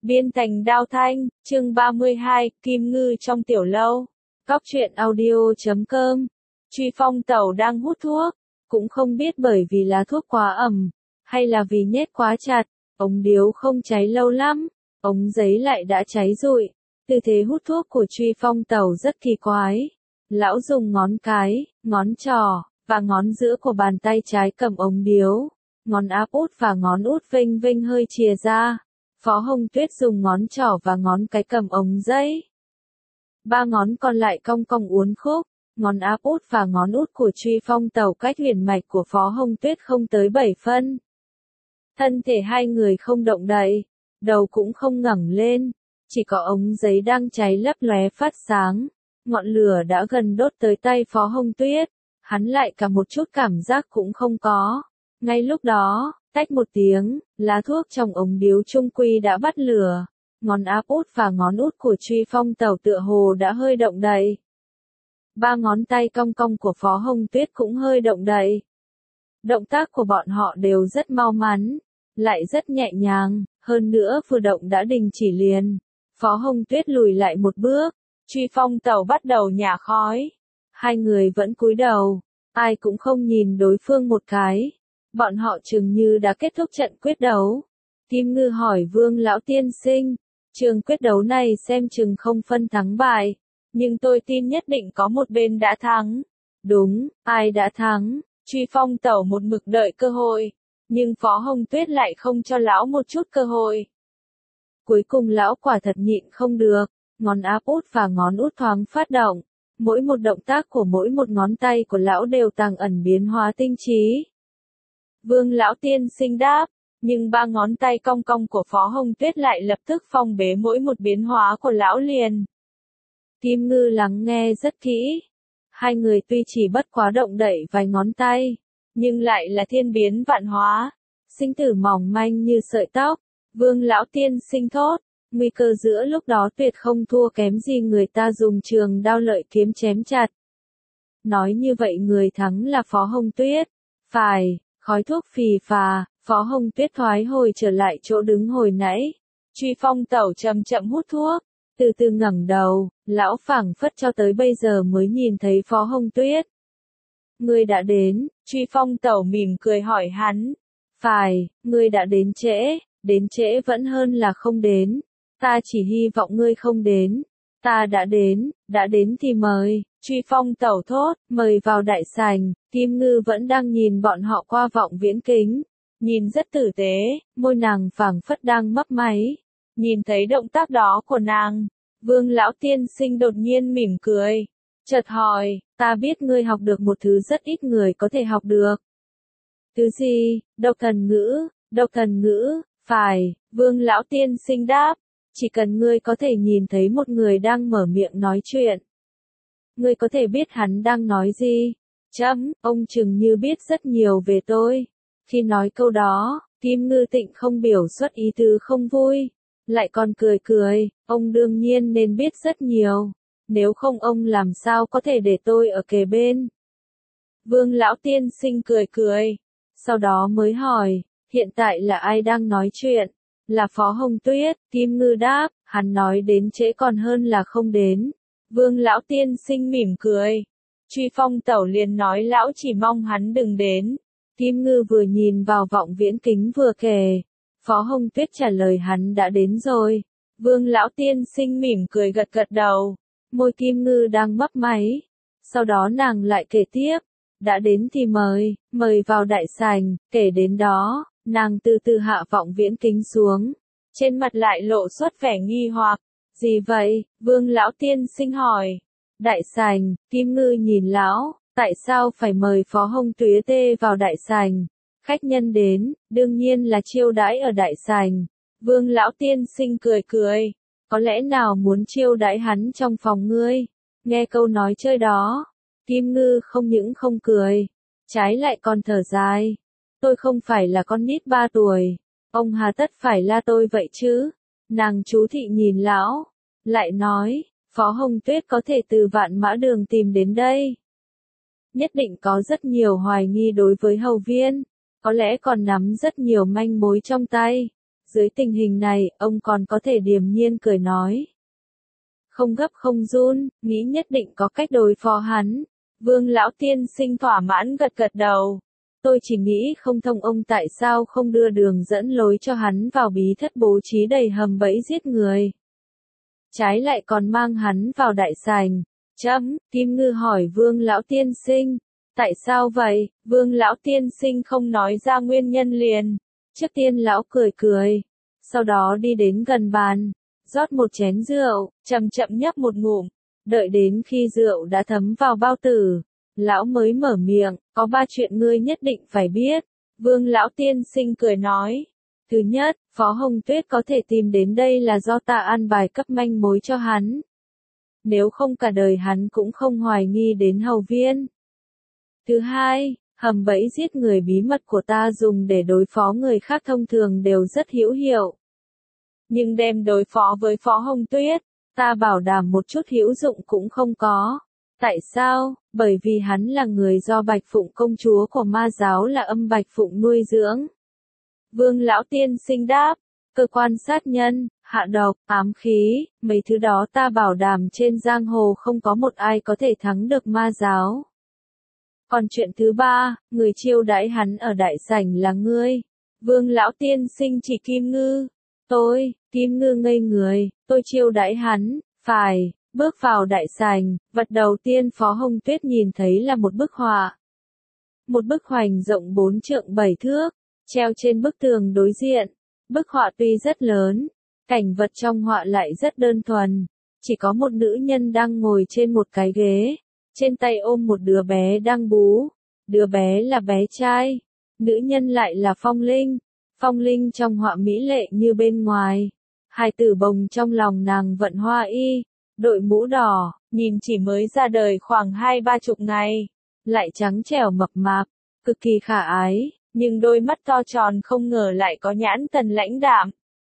Biên thành Đao Thanh, chương 32, Kim Ngư trong tiểu lâu. Cóc truyện audio.com. Truy Phong Tẩu đang hút thuốc, cũng không biết bởi vì lá thuốc quá ẩm, hay là vì nhét quá chặt, ống điếu không cháy lâu lắm, ống giấy lại đã cháy rụi. Tư thế hút thuốc của Truy Phong Tẩu rất kỳ quái. Lão dùng ngón cái, ngón trỏ, và ngón giữa của bàn tay trái cầm ống điếu, ngón áp út và ngón út vênh vênh hơi chìa ra. Phó Hồng Tuyết dùng ngón trỏ và ngón cái cầm ống giấy. Ba ngón còn lại cong cong uốn khúc, ngón áp út và ngón út của Truy Phong Tẩu cách huyền mạch của Phó Hồng Tuyết không tới 7 phân. Thân thể hai người không động đậy, đầu cũng không ngẩng lên, chỉ có ống giấy đang cháy lấp lóe phát sáng. Ngọn lửa đã gần đốt tới tay Phó Hồng Tuyết, hắn lại cả một chút cảm giác cũng không có. Ngay lúc đó, tách một tiếng, lá thuốc trong ống điếu chung quy đã bắt lửa. Ngón áp út và ngón út của Truy Phong Tẩu tựa hồ đã hơi động đậy. Ba ngón tay cong cong của Phó Hồng Tuyết cũng hơi động đậy. Động tác của bọn họ đều rất mau mắn, lại rất nhẹ nhàng, hơn nữa vừa động đã đình chỉ liền. Phó Hồng Tuyết lùi lại một bước, Truy Phong Tẩu bắt đầu nhả khói. Hai người vẫn cúi đầu, ai cũng không nhìn đối phương một cái. Bọn họ chừng như đã kết thúc trận quyết đấu. Kim Ngư hỏi Vương lão tiên sinh, trường quyết đấu này xem chừng không phân thắng bại, nhưng tôi tin nhất định có một bên đã thắng. Đúng, ai đã thắng? Truy Phong Tẩu một mực đợi cơ hội, nhưng Phó Hồng Tuyết lại không cho lão một chút cơ hội. Cuối cùng lão quả thật nhịn không được, ngón áp út và ngón út thoáng phát động. Mỗi một động tác của mỗi một ngón tay của lão đều tàng ẩn biến hóa tinh trí. Vương lão tiên sinh đáp, nhưng ba ngón tay cong cong của Phó Hồng Tuyết lại lập tức phong bế mỗi một biến hóa của lão liền. Kim Ngư lắng nghe rất kỹ. Hai người tuy chỉ bất quá động đậy vài ngón tay, nhưng lại là thiên biến vạn hóa, sinh tử mỏng manh như sợi tóc. Vương lão tiên sinh thốt, nguy cơ giữa lúc đó tuyệt không thua kém gì người ta dùng trường đao lợi kiếm chém chặt. Nói như vậy người thắng là Phó Hồng Tuyết. Phải. Khói thuốc phì phà, Phó Hồng Tuyết thoái hồi trở lại chỗ đứng hồi nãy. Truy Phong Tẩu chậm chậm hút thuốc, từ từ ngẩng đầu, lão phảng phất cho tới bây giờ mới nhìn thấy Phó Hồng Tuyết. Ngươi đã đến, Truy Phong Tẩu mỉm cười hỏi hắn. Phải, ngươi đã đến trễ vẫn hơn là không đến. Ta chỉ hy vọng ngươi không đến. Ta đã đến thì mời. Truy Phong Tẩu thốt, mời vào đại sảnh. Kim Ngư vẫn đang nhìn bọn họ qua vọng viễn kính, nhìn rất tử tế, môi nàng phảng phất đang mấp máy. Nhìn thấy động tác đó của nàng, Vương lão tiên sinh đột nhiên mỉm cười, chợt hỏi, ta biết ngươi học được một thứ rất ít người có thể học được. Thứ gì? Độc thần ngữ, phải, Vương lão tiên sinh đáp, chỉ cần ngươi có thể nhìn thấy một người đang mở miệng nói chuyện, ngươi có thể biết hắn đang nói gì. Ông chừng như biết rất nhiều về tôi. Khi nói câu đó, Kim Ngư Tịnh không biểu xuất ý tứ không vui, lại còn cười, ông đương nhiên nên biết rất nhiều, nếu không ông làm sao có thể để tôi ở kề bên. Vương lão tiên sinh cười, sau đó mới hỏi, hiện tại là ai đang nói chuyện? Là Phó Hồng Tuyết. Kim Ngư đáp, hắn nói đến trễ còn hơn là không đến. Vương lão tiên sinh mỉm cười. Truy Phong Tẩu liền nói lão chỉ mong hắn đừng đến. Kim Ngư vừa nhìn vào vọng viễn kính vừa kể. Phó Hồng Tuyết trả lời hắn đã đến rồi. Vương lão tiên sinh mỉm cười gật đầu. Môi Kim Ngư đang mấp máy. Sau đó nàng lại kể tiếp. Đã đến thì mời vào đại sảnh. Kể đến đó, nàng từ từ hạ vọng viễn kính xuống. Trên mặt lại lộ xuất vẻ nghi hoặc. Gì vậy? Vương lão tiên sinh hỏi. Đại sảnh. Kim Ngư nhìn lão, tại sao phải mời Phó Hồng Tuyết vào đại sảnh? Khách nhân đến, đương nhiên là chiêu đãi ở đại sảnh. Vương lão tiên sinh cười, có lẽ nào muốn chiêu đãi hắn trong phòng ngươi? Nghe câu nói chơi đó, Kim Ngư không những không cười, trái lại còn thở dài. Tôi không phải là con nít 3 tuổi, ông hà tất phải la tôi vậy chứ? Nàng chú thị nhìn lão, lại nói, Phó Hồng Tuyết có thể từ Vạn Mã Đường tìm đến đây. Nhất định có rất nhiều hoài nghi đối với Hầu Viên, có lẽ còn nắm rất nhiều manh mối trong tay. Dưới tình hình này, ông còn có thể điềm nhiên cười nói. Không gấp không run, nghĩ nhất định có cách đối phó hắn. Vương lão tiên sinh thỏa mãn gật gật đầu. Tôi chỉ nghĩ không thông ông tại sao không đưa đường dẫn lối cho hắn vào bí thất bố trí đầy hầm bẫy giết người. Trái lại còn mang hắn vào đại sảnh. Kim Ngư hỏi Vương lão tiên sinh. Tại sao vậy? Vương lão tiên sinh không nói ra nguyên nhân liền. Trước tiên lão cười cười. Sau đó đi đến gần bàn. Rót một chén rượu, chậm chậm nhấp một ngụm. Đợi đến khi rượu đã thấm vào bao tử. Lão mới mở miệng, có 3 chuyện ngươi nhất định phải biết. Vương lão tiên sinh cười nói. Thứ nhất, Phó Hồng Tuyết có thể tìm đến đây là do ta an bài cấp manh mối cho hắn. Nếu không cả đời hắn cũng không hoài nghi đến Hầu Viên. Thứ hai, hầm bẫy giết người bí mật của ta dùng để đối phó người khác thông thường đều rất hữu hiệu. Nhưng đem đối phó với Phó Hồng Tuyết, ta bảo đảm một chút hữu dụng cũng không có. Tại sao? Bởi vì hắn là người do Bạch Phụng công chúa của ma giáo là Âm Bạch Phụng nuôi dưỡng. Vương lão tiên sinh đáp, cơ quan sát nhân, hạ độc, ám khí, mấy thứ đó ta bảo đảm trên giang hồ không có một ai có thể thắng được ma giáo. Còn chuyện thứ ba, người chiêu đãi hắn ở đại sảnh là ngươi. Vương lão tiên sinh chỉ Kim Ngư. Kim Ngư ngây người, tôi chiêu đãi hắn, phải. Bước vào đại sảnh, vật đầu tiên Phó Hồng Tuyết nhìn thấy là một bức họa. Một bức hoành rộng 4 trượng 7 thước, treo trên bức tường đối diện. Bức họa tuy rất lớn, cảnh vật trong họa lại rất đơn thuần. Chỉ có một nữ nhân đang ngồi trên một cái ghế, trên tay ôm một đứa bé đang bú. Đứa bé là bé trai, nữ nhân lại là Phong Linh. Phong Linh trong họa mỹ lệ như bên ngoài. Hài tử bồng trong lòng nàng vận hoa y. Đội mũ đỏ, nhìn chỉ mới ra đời khoảng 20-30 ngày, lại trắng trẻo mập mạp, cực kỳ khả ái, nhưng đôi mắt to tròn không ngờ lại có nhãn thần lãnh đạm.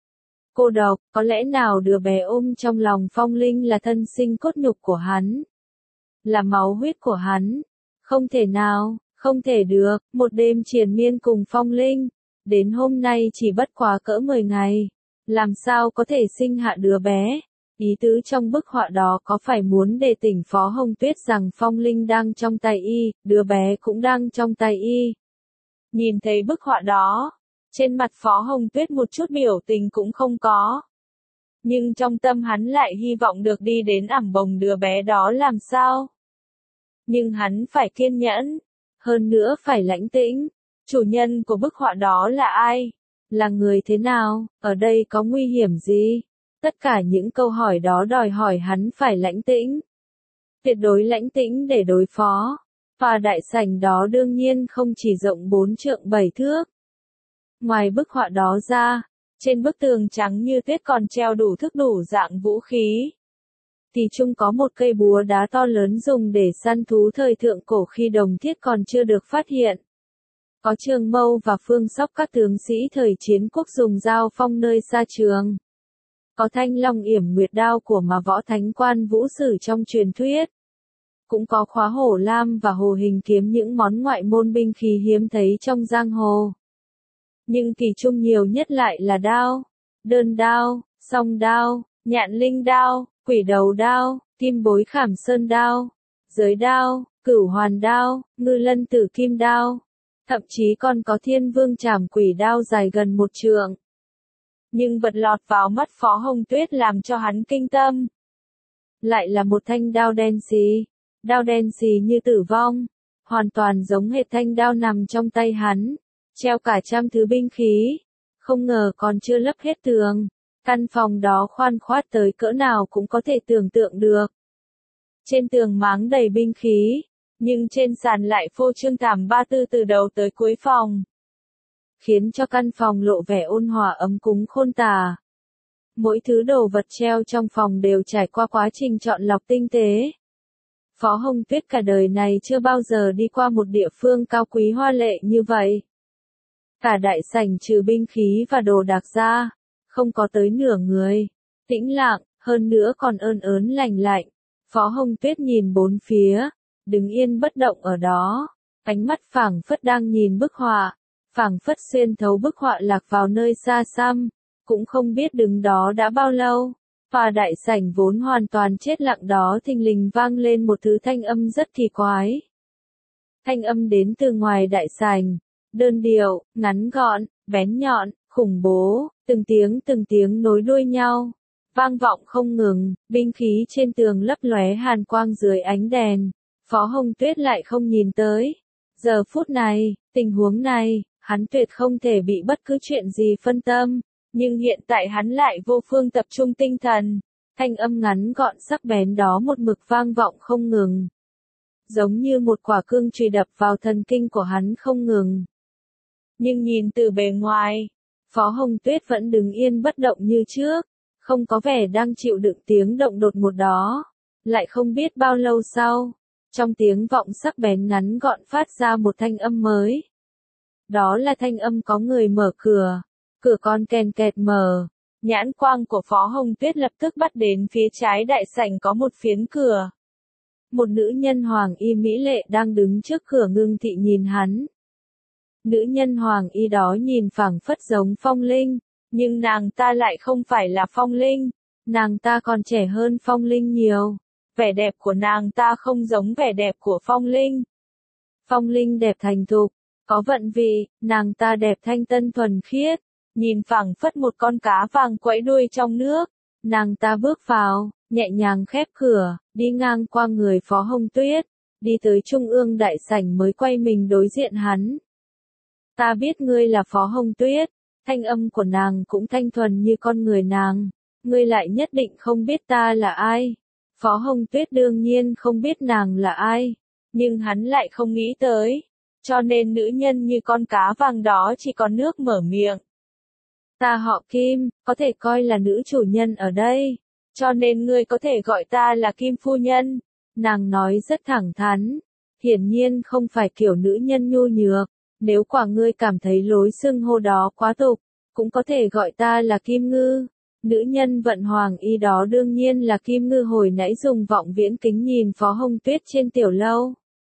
Cô độc, có lẽ nào đứa bé ôm trong lòng Phong Linh là thân sinh cốt nhục của hắn, là máu huyết của hắn? Không thể nào, không thể được, một đêm triền miên cùng Phong Linh, đến hôm nay chỉ bất quá cỡ 10 ngày, làm sao có thể sinh hạ đứa bé? Ý tứ trong bức họa đó có phải muốn đề tỉnh Phó Hồng Tuyết rằng Phong Linh đang trong tay y, đứa bé cũng đang trong tay y. Nhìn thấy bức họa đó, trên mặt Phó Hồng Tuyết một chút biểu tình cũng không có. Nhưng trong tâm hắn lại hy vọng được đi đến ẵm bồng đứa bé đó làm sao. Nhưng hắn phải kiên nhẫn, hơn nữa phải lãnh tĩnh. Chủ nhân của bức họa đó là ai? Là người thế nào? Ở đây có nguy hiểm gì? Tất cả những câu hỏi đó đòi hỏi hắn phải lãnh tĩnh. Tuyệt đối lãnh tĩnh để đối phó. Và đại sảnh đó đương nhiên không chỉ rộng 4 trượng 7 thước. Ngoài bức họa đó ra, trên bức tường trắng như tuyết còn treo đủ thức đủ dạng vũ khí. Thì chung có một cây búa đá to lớn dùng để săn thú thời thượng cổ khi đồng thiết còn chưa được phát hiện. Có trường mâu và phương sóc các tướng sĩ thời chiến quốc dùng dao phong nơi xa trường. Có thanh long yểm nguyệt đao của mà võ thánh quan vũ sử trong truyền thuyết. Cũng có khóa hổ lam và hồ hình kiếm, những món ngoại môn binh khí hiếm thấy trong giang hồ. Nhưng kỳ chung nhiều nhất lại là đao, đơn đao, song đao, nhạn linh đao, quỷ đầu đao, kim bối khảm sơn đao, giới đao, cửu hoàn đao, ngư lân tử kim đao. Thậm chí còn có thiên vương trảm quỷ đao dài gần 1 trượng. Nhưng vật lọt vào mắt Phó Hồng Tuyết làm cho hắn kinh tâm. Lại là một thanh đao đen xì như tử vong, hoàn toàn giống hệt thanh đao nằm trong tay hắn, treo cả trăm thứ binh khí, không ngờ còn chưa lấp hết tường, căn phòng đó khoan khoát tới cỡ nào cũng có thể tưởng tượng được. Trên tường máng đầy binh khí, nhưng trên sàn lại phô trương thảm ba tư từ đầu tới cuối phòng, khiến cho căn phòng lộ vẻ ôn hòa ấm cúng khôn tả. Mỗi thứ đồ vật treo trong phòng đều trải qua quá trình chọn lọc tinh tế. Phó Hồng Tuyết cả đời này chưa bao giờ đi qua một địa phương cao quý hoa lệ như vậy. Cả đại sảnh trừ binh khí và đồ đạc ra, không có tới nửa người, tĩnh lặng, hơn nữa còn ơn ớn lành lạnh. Phó Hồng Tuyết nhìn bốn phía, đứng yên bất động ở đó, ánh mắt phảng phất đang nhìn bức họa, phảng phất xuyên thấu bức họa lạc vào nơi xa xăm, cũng không biết đứng đó đã bao lâu. Và đại sảnh vốn hoàn toàn chết lặng đó thình lình vang lên một thứ thanh âm rất kỳ quái. Thanh âm đến từ ngoài đại sảnh, đơn điệu, ngắn gọn, bén nhọn, khủng bố, từng tiếng nối đuôi nhau, vang vọng không ngừng, binh khí trên tường lấp lóe hàn quang dưới ánh đèn. Phó Hồng Tuyết lại không nhìn tới. Giờ phút này, tình huống này, hắn tuyệt không thể bị bất cứ chuyện gì phân tâm, nhưng hiện tại hắn lại vô phương tập trung tinh thần. Thanh âm ngắn gọn sắc bén đó một mực vang vọng không ngừng, giống như một quả cương chùy đập vào thần kinh của hắn không ngừng. Nhưng nhìn từ bề ngoài, Phó Hồng Tuyết vẫn đứng yên bất động như trước, không có vẻ đang chịu đựng tiếng động đột ngột đó. Lại không biết bao lâu sau, trong tiếng vọng sắc bén ngắn gọn phát ra một thanh âm mới. Đó là thanh âm có người mở cửa. Cửa con kèn kẹt mở. Nhãn quang của Phó Hồng Tuyết lập tức bắt đến phía trái đại sảnh có một phiến cửa. Một nữ nhân hoàng y mỹ lệ đang đứng trước cửa ngưng thị nhìn hắn. Nữ nhân hoàng y đó nhìn phảng phất giống Phong Linh, nhưng nàng ta lại không phải là Phong Linh. Nàng ta còn trẻ hơn Phong Linh nhiều. Vẻ đẹp của nàng ta không giống vẻ đẹp của Phong Linh. Phong Linh đẹp thành thục, có vận vị, nàng ta đẹp thanh tân thuần khiết, nhìn phảng phất một con cá vàng quẫy đuôi trong nước. Nàng ta bước vào, nhẹ nhàng khép cửa, đi ngang qua người Phó Hồng Tuyết, đi tới trung ương đại sảnh mới quay mình đối diện hắn. Ta biết ngươi là Phó Hồng Tuyết, thanh âm của nàng cũng thanh thuần như con người nàng, ngươi lại nhất định không biết ta là ai. Phó Hồng Tuyết đương nhiên không biết nàng là ai, nhưng hắn lại không nghĩ tới, cho nên nữ nhân như con cá vàng đó chỉ còn nước mở miệng. Ta họ Kim, có thể coi là nữ chủ nhân ở đây, cho nên ngươi có thể gọi ta là Kim phu nhân. Nàng nói rất thẳng thắn, hiển nhiên không phải kiểu nữ nhân nhu nhược, nếu quả ngươi cảm thấy lối xưng hô đó quá tục, cũng có thể gọi ta là Kim Ngư. Nữ nhân vận hoàng y đó đương nhiên là Kim Ngư hồi nãy dùng vọng viễn kính nhìn Phó Hồng Tuyết trên tiểu lâu.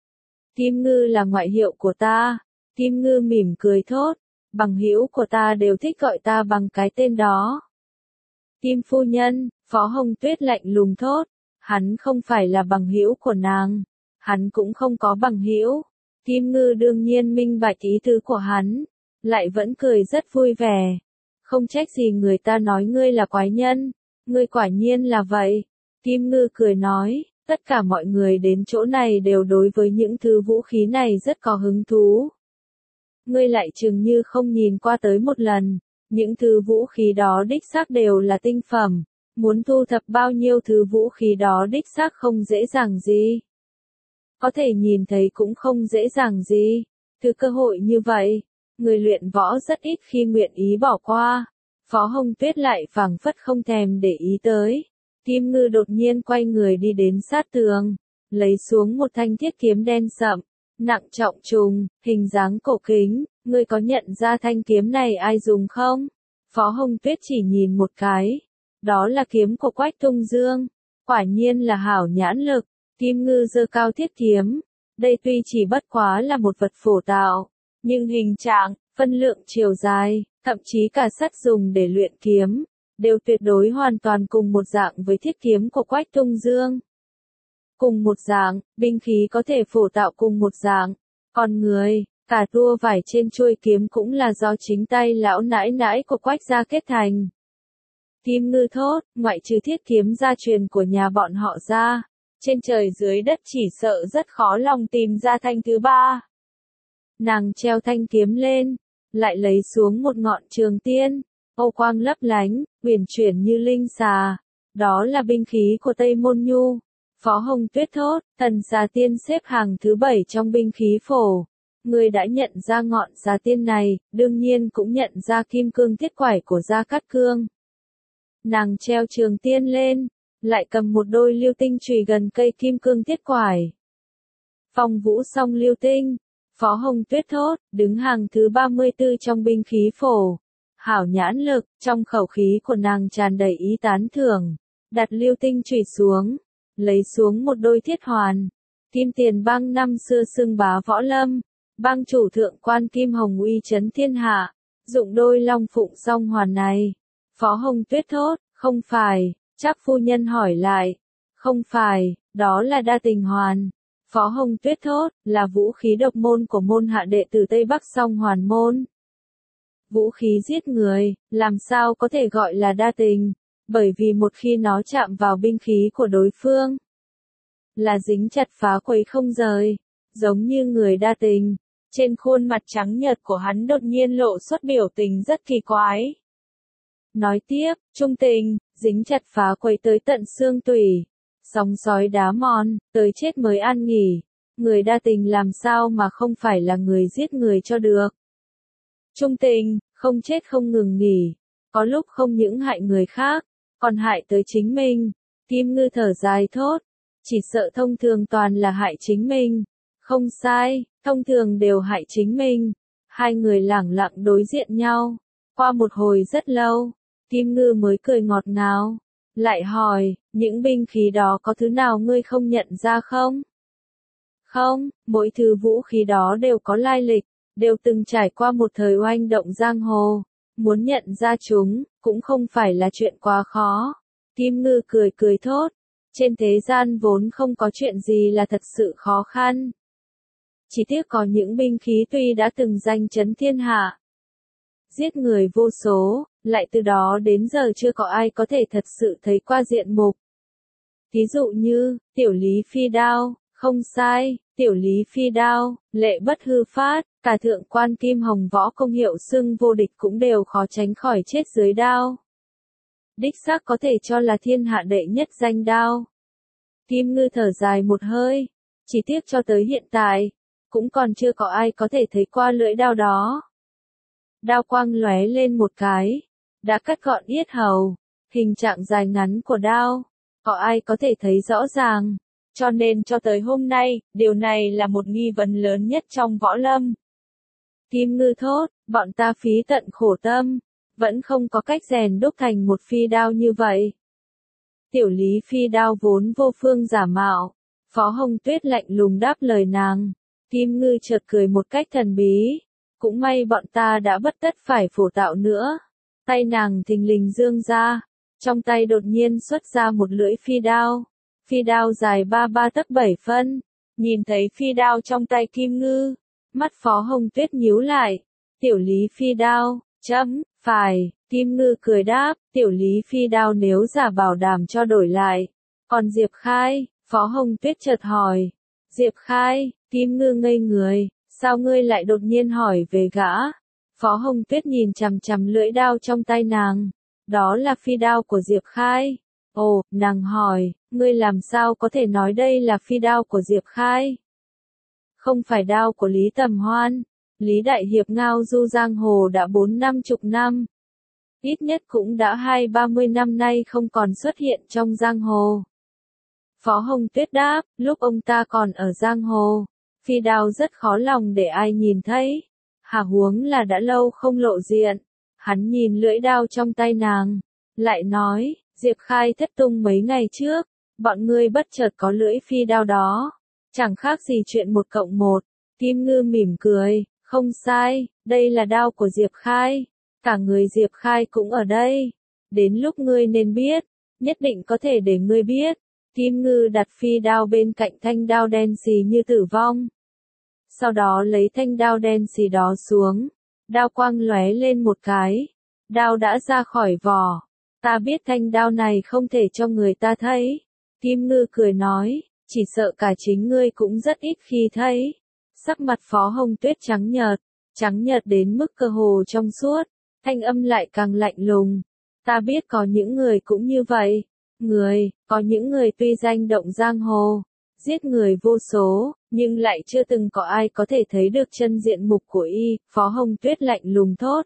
Kim Ngư là ngoại hiệu của ta. Kim Ngư mỉm cười thốt, bằng hữu của ta đều thích gọi ta bằng cái tên đó. Kim phu nhân, Phó Hồng Tuyết lạnh lùng thốt, hắn không phải là bằng hữu của nàng, hắn cũng không có bằng hữu. Kim Ngư đương nhiên minh bạch ý tứ của hắn, lại vẫn cười rất vui vẻ. Không trách gì người ta nói ngươi là quái nhân, ngươi quả nhiên là vậy. Kim Ngư cười nói, tất cả mọi người đến chỗ này đều đối với những thứ vũ khí này rất có hứng thú. Ngươi lại chừng như không nhìn qua tới một lần, những thứ vũ khí đó đích xác đều là tinh phẩm, muốn thu thập bao nhiêu thứ vũ khí đó đích xác không dễ dàng gì. Có thể nhìn thấy cũng không dễ dàng gì, thứ cơ hội như vậy, người luyện võ rất ít khi nguyện ý bỏ qua. Phó Hồng Tuyết lại phảng phất không thèm để ý tới. Kim Ngư đột nhiên quay người đi đến sát tường, lấy xuống một thanh thiết kiếm đen sậm, nặng trọng trùng, hình dáng cổ kính. Ngươi có nhận ra thanh kiếm này ai dùng không? Phó Hồng Tuyết chỉ nhìn một cái. Đó là kiếm của Quách Tung Dương. Quả nhiên là hảo nhãn lực. Kim Ngư giơ cao thiết kiếm. Đây tuy chỉ bất quá là một vật phổ tạo, nhưng hình trạng, phân lượng chiều dài, thậm chí cả sắt dùng để luyện kiếm, đều tuyệt đối hoàn toàn cùng một dạng với thiết kiếm của Quách Tung Dương. Cùng một dạng, binh khí có thể phổ tạo cùng một dạng, còn người, cả tua vải trên chuôi kiếm cũng là do chính tay lão nãi nãi của Quách gia kết thành. Kim Ngư thốt, ngoại trừ thiết kiếm gia truyền của nhà bọn họ ra, trên trời dưới đất chỉ sợ rất khó lòng tìm ra thanh thứ ba. Nàng treo thanh kiếm lên, lại lấy xuống một ngọn trường tiên, ô quang lấp lánh, huyền chuyển như linh xà. Đó là binh khí của Tây Môn Nhu. Phó Hồng Tuyết thốt, thần xà tiên xếp hàng thứ 7 trong binh khí phổ. Người đã nhận ra ngọn xà tiên này, đương nhiên cũng nhận ra kim cương thiết quải của Gia Cát Cương. Nàng treo trường tiên lên, lại cầm một đôi lưu tinh chùy gần cây kim cương thiết quải. Phong vũ song lưu tinh. Phó Hồng Tuyết thốt, đứng hàng thứ 34 trong binh khí phổ. Hảo nhãn lực, trong khẩu khí của nàng tràn đầy ý tán thưởng. Đặt lưu tinh chùy xuống, lấy xuống một đôi thiết hoàn. Kim Tiền Bang năm xưa xưng bá võ lâm, bang chủ thượng quan Kim Hồng uy chấn thiên hạ, dụng đôi long phụng song hoàn này, Phó Hồng Tuyết thốt, không phải, Trác phu nhân hỏi lại, không phải, đó là đa tình hoàn. Phó Hồng Tuyết thốt, là vũ khí độc môn của môn hạ đệ tử Tây Bắc Song Hoàn môn. Vũ khí giết người, làm sao có thể gọi là đa tình, bởi vì một khi nó chạm vào binh khí của đối phương, là dính chặt phá quấy không rời, giống như người đa tình. Trên khuôn mặt trắng nhợt của hắn đột nhiên lộ xuất biểu tình rất kỳ quái. Nói tiếp, trung tình, dính chặt phá quấy tới tận xương tủy, sóng sói đá mòn, tới chết mới an nghỉ. Người đa tình làm sao mà không phải là người giết người cho được. Trung tình, không chết không ngừng nghỉ, có lúc không những hại người khác, còn hại tới chính mình. Kim Ngư thở dài thốt, chỉ sợ thông thường toàn là hại chính mình. Không sai, thông thường đều hại chính mình. Hai người lẳng lặng đối diện nhau. Qua một hồi rất lâu, Kim Ngư mới cười ngọt ngào, lại hỏi, những binh khí đó có thứ nào ngươi không nhận ra không? Không, mỗi thứ vũ khí đó đều có lai lịch, đều từng trải qua một thời oanh động giang hồ. Muốn nhận ra chúng, cũng không phải là chuyện quá khó. Kim Ngư cười cười thốt, trên thế gian vốn không có chuyện gì là thật sự khó khăn. Chỉ tiếc có những binh khí tuy đã từng danh chấn thiên hạ, giết người vô số, lại từ đó đến giờ chưa có ai có thể thật sự thấy qua diện mục. Ví dụ như, tiểu lý phi đao, không sai, tiểu lý phi đao, lệ bất hư phát, cả thượng quan Kim Hồng võ công hiệu xưng vô địch cũng đều khó tránh khỏi chết dưới đao. Đích xác có thể cho là thiên hạ đệ nhất danh đao. Kim Ngư thở dài một hơi, chỉ tiếc cho tới hiện tại, cũng còn chưa có ai có thể thấy qua lưỡi đao đó. Đao quang lóe lên một cái, đã cắt gọn yết hầu, hình trạng dài ngắn của đao, có ai có thể thấy rõ ràng, cho nên cho tới hôm nay, điều này là một nghi vấn lớn nhất trong võ lâm. Kim Ngư thốt, bọn ta phí tận khổ tâm, vẫn không có cách rèn đúc thành một phi đao như vậy. Tiểu lý phi đao vốn vô phương giả mạo, Phó Hồng Tuyết lạnh lùng đáp lời nàng. Kim Ngư chợt cười một cách thần bí, cũng may bọn ta đã bất tất phải phổ tạo nữa. Tay nàng thình lình dương ra, trong tay đột nhiên xuất ra một lưỡi phi đao. Phi đao dài 33 tấc 7 phân. Nhìn thấy phi đao trong tay Kim Ngư, mắt Phó Hồng Tuyết nhíu lại. Tiểu lý phi đao, phải, Kim Ngư cười đáp, tiểu lý phi đao nếu giả bảo đảm cho đổi lại. Còn Diệp Khai, Phó Hồng Tuyết chợt hỏi. Diệp Khai, Kim Ngư ngây người, sao ngươi lại đột nhiên hỏi về gã? Phó Hồng Tuyết nhìn chằm chằm lưỡi đao trong tay nàng. Đó là phi đao của Diệp Khai. Ồ, nàng hỏi, ngươi làm sao có thể nói đây là phi đao của Diệp Khai? Không phải đao của Lý Tầm Hoan. Lý Đại Hiệp ngao du giang hồ đã 4-50 năm. Ít nhất cũng đã 20-30 năm nay không còn xuất hiện trong giang hồ. Phó Hồng Tuyết đáp, lúc ông ta còn ở giang hồ, phi đao rất khó lòng để ai nhìn thấy. Hà huống là đã lâu không lộ diện. Hắn nhìn lưỡi đao trong tay nàng, lại nói, Diệp Khai thất tung mấy ngày trước, bọn ngươi bất chợt có lưỡi phi đao đó. Chẳng khác gì chuyện 1+1. Kim Ngư mỉm cười, không sai, đây là đao của Diệp Khai. Cả người Diệp Khai cũng ở đây. Đến lúc ngươi nên biết, nhất định có thể để ngươi biết. Kim Ngư đặt phi đao bên cạnh thanh đao đen xì như tử vong. Sau đó lấy thanh đao đen xì đó xuống. Đao quang lóe lên một cái. Đao đã ra khỏi vỏ. Ta biết thanh đao này không thể cho người ta thấy. Kim Ngư cười nói, chỉ sợ cả chính ngươi cũng rất ít khi thấy. Sắc mặt Phó Hồng Tuyết trắng nhợt đến mức cơ hồ trong suốt. Thanh âm lại càng lạnh lùng. Ta biết có những người cũng như vậy. Có những người tuy danh động giang hồ, giết người vô số, nhưng lại chưa từng có ai có thể thấy được chân diện mục của y. Phó Hồng Tuyết lạnh lùng thốt.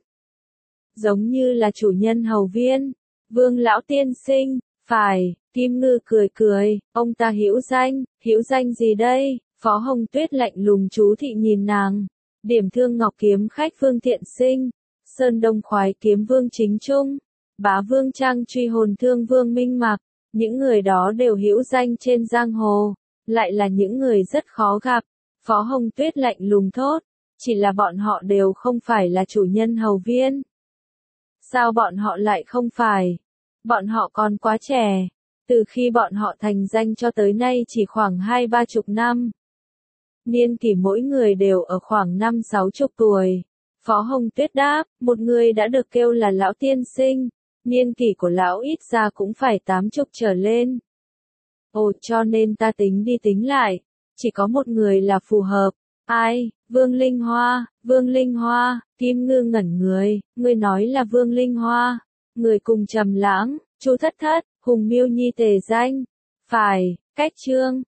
Giống như là chủ nhân hầu viên, Vương lão tiên sinh, phải, Kim Ngư cười cười, ông ta hữu danh gì đây? Phó Hồng Tuyết lạnh lùng chú thị nhìn nàng. Điểm Thương Ngọc kiếm khách Vương Thiện Sinh, Sơn Đông khoái kiếm Vương Chính Trung, Bá Vương Trang truy hồn thương Vương Minh Mặc, những người đó đều hữu danh trên giang hồ, lại là những người rất khó gặp. Phó Hồng Tuyết lạnh lùng thốt, chỉ là bọn họ đều không phải là chủ nhân hầu viên. Sao bọn họ lại không phải? Bọn họ còn quá trẻ. Từ khi bọn họ thành danh cho tới nay chỉ khoảng 20-30 năm. Niên kỷ mỗi người đều ở khoảng 50-60 tuổi. Phó Hồng Tuyết đáp, một người đã được kêu là lão tiên sinh. Niên kỷ của lão ít ra cũng phải 80 trở lên. Ồ, cho nên ta tính đi tính lại. Chỉ có một người là phù hợp. Ai? Vương Linh Hoa. Vương Linh Hoa. Kim Ngư ngẩn người. Ngươi nói là Vương Linh Hoa. Người cùng Trầm Lãng, Chu Thất Thất, Hùng Miêu Nhi tề danh. Phải, cách chương.